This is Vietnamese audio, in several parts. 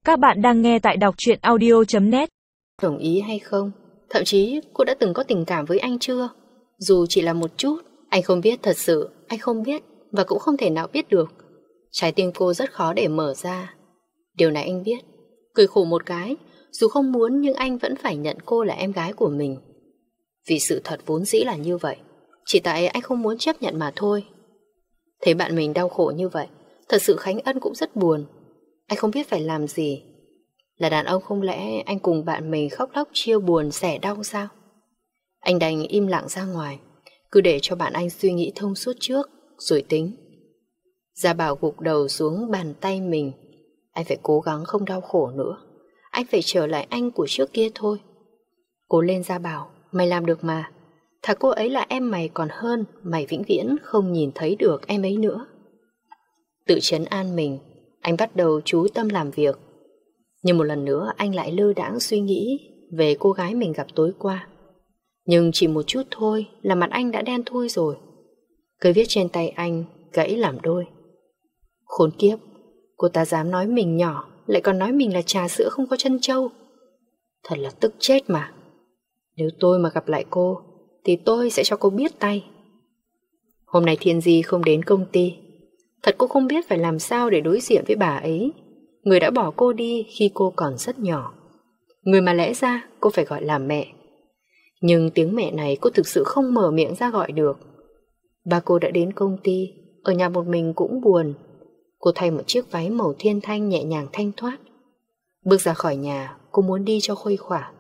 Các bạn đang nghe tại đọc truyện audio.net. Đồng ý hay không? Thậm chí cô đã từng có tình cảm với anh chưa? Dù chỉ là một chút, anh không biết thật sự, anh không biết và cũng không thể nào biết được. Trái tim cô rất khó để mở ra. Điều này anh biết. Cười khổ một cái, dù không muốn nhưng anh vẫn phải nhận cô là em gái của mình. Vì sự thật vốn dĩ là như vậy. Chỉ tại anh không muốn chấp nhận mà thôi. Thấy bạn mình đau khổ như vậy, thật sự Khánh Ân cũng rất buồn. Anh không biết phải làm gì. Là đàn ông không lẽ anh cùng bạn mình khóc lóc chia buồn sẻ đau sao? Anh đành im lặng ra ngoài, cứ để cho bạn anh suy nghĩ thông suốt trước rồi tính. Gia Bảo gục đầu xuống bàn tay mình. Anh phải cố gắng không đau khổ nữa. Anh phải trở lại anh của trước kia thôi. Cố lên Gia Bảo, mày làm được mà. Thà cô ấy là em mày còn hơn mày vĩnh viễn không nhìn thấy được em ấy nữa. Tự trấn an mình, anh bắt đầu chú tâm làm việc. Nhưng một lần nữa anh lại lơ đãng suy nghĩ về cô gái mình gặp tối qua. Nhưng chỉ một chút thôi là mặt anh đã đen thui rồi. Cây viết trên tay anh gãy làm đôi. Khốn kiếp, cô ta dám nói mình nhỏ, lại còn nói mình là trà sữa không có chân trâu. Thật là tức chết mà. Nếu tôi mà gặp lại cô thì tôi sẽ cho cô biết tay. Hôm nay Thiên Di không đến công ty. Thật cô không biết phải làm sao để đối diện với bà ấy, người đã bỏ cô đi khi cô còn rất nhỏ, người mà lẽ ra cô phải gọi là mẹ. Nhưng tiếng mẹ này cô thực sự không mở miệng ra gọi được. Ba cô đã đến công ty, ở nhà một mình cũng buồn. Cô thay một chiếc váy màu thiên thanh nhẹ nhàng thanh thoát. Bước ra khỏi nhà, cô muốn đi cho khuây khỏa.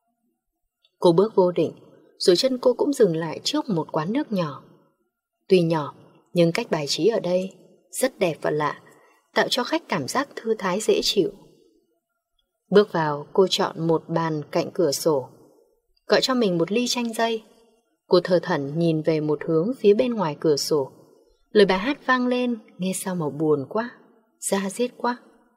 Cô bước vô định, rồi chân cô cũng dừng lại trước một quán nước nhỏ. Tuy nhỏ, nhưng cách bài trí ở đây rất đẹp và lạ, tạo cho khách cảm giác thư thái dễ chịu. Bước vào, cô chọn một bàn cạnh cửa sổ, gọi cho mình một ly chanh dây. Cô thờ thẩn nhìn về một hướng phía bên ngoài cửa sổ. Lời bài hát vang lên, nghe sao mà buồn quá, da diết quá.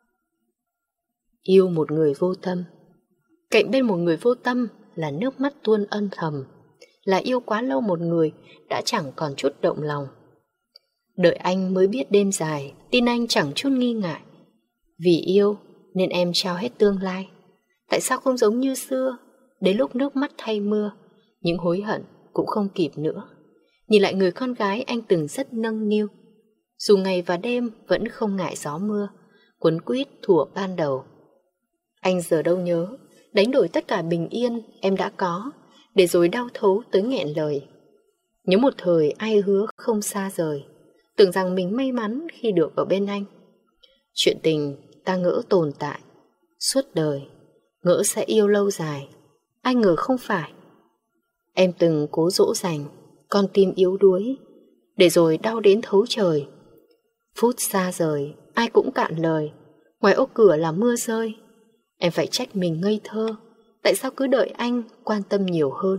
Yêu một người vô tâm. Cạnh bên một người vô tâm là nước mắt tuôn âm thầm, là yêu quá lâu một người đã chẳng còn chút động lòng. Đợi anh mới biết đêm dài, tin anh chẳng chút nghi ngại. Vì yêu nên em trao hết tương lai. Tại sao không giống như xưa, đến lúc nước mắt thay mưa, những hối hận cũng không kịp nữa. Nhìn lại người con gái anh từng rất nâng niu, dù ngày và đêm vẫn không ngại gió mưa, quấn quýt thuở ban đầu. Anh giờ đâu nhớ, đánh đổi tất cả bình yên em đã có, để rồi đau thấu tới nghẹn lời. Nhớ một thời ai hứa không xa rời, tưởng rằng mình may mắn khi được ở bên anh. Chuyện tình ta ngỡ tồn tại suốt đời, ngỡ sẽ yêu lâu dài, ai ngờ không phải. Em từng cố dỗ dành con tim yếu đuối, để rồi đau đến thấu trời. Phút xa rời ai cũng cạn lời, ngoài ô cửa là mưa rơi. Em phải trách mình ngây thơ, tại sao cứ đợi anh quan tâm nhiều hơn.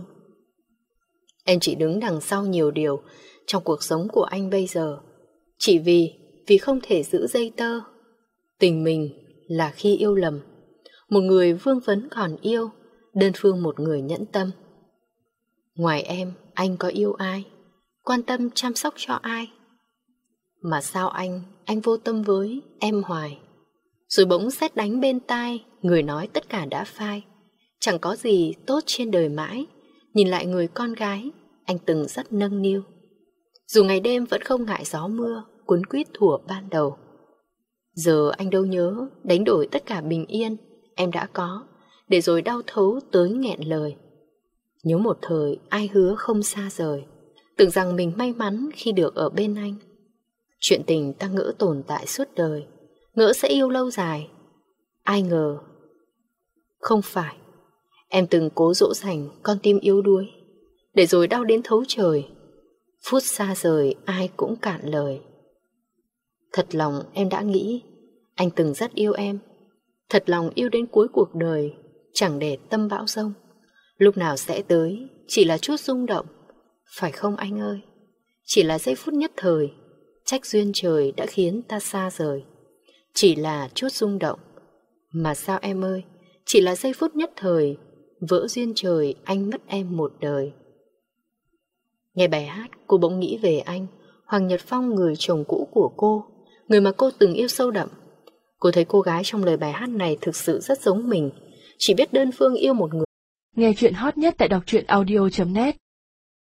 Em chỉ đứng đằng sau nhiều điều trong cuộc sống của anh bây giờ, chỉ vì không thể giữ dây tơ. Tình mình là khi yêu lầm, một người vương vấn còn yêu, đơn phương một người nhẫn tâm. Ngoài em, anh có yêu ai, quan tâm chăm sóc cho ai? Mà sao anh vô tâm với em hoài? Rồi bỗng sét đánh bên tai, người nói tất cả đã phai. Chẳng có gì tốt trên đời mãi. Nhìn lại người con gái anh từng rất nâng niu, dù ngày đêm vẫn không ngại gió mưa, cuốn quýt thuở ban đầu. Giờ anh đâu nhớ, đánh đổi tất cả bình yên em đã có, để rồi đau thấu tới nghẹn lời. Nhớ một thời ai hứa không xa rời, tưởng rằng mình may mắn khi được ở bên anh. Chuyện tình ta ngỡ tồn tại suốt đời, ngỡ sẽ yêu lâu dài, ai ngờ không phải. Em từng cố dỗ dành con tim yếu đuối, để rồi đau đến thấu trời. Phút xa rời ai cũng cạn lời. Thật lòng em đã nghĩ anh từng rất yêu em, thật lòng yêu đến cuối cuộc đời, chẳng để tâm bão giông. Lúc nào sẽ tới chỉ là chút rung động, phải không anh ơi? Chỉ là giây phút nhất thời, trách duyên trời đã khiến ta xa rời. Chỉ là chút rung động, mà sao em ơi? Chỉ là giây phút nhất thời, vỡ duyên trời anh mất em một đời. Nghe bài hát, cô bỗng nghĩ về anh, Hoàng Nhật Phong, người chồng cũ của cô, người mà cô từng yêu sâu đậm. Cô thấy cô gái trong lời bài hát này thực sự rất giống mình, chỉ biết đơn phương yêu một người. Nghe chuyện hot nhất tại đọc truyện audio.net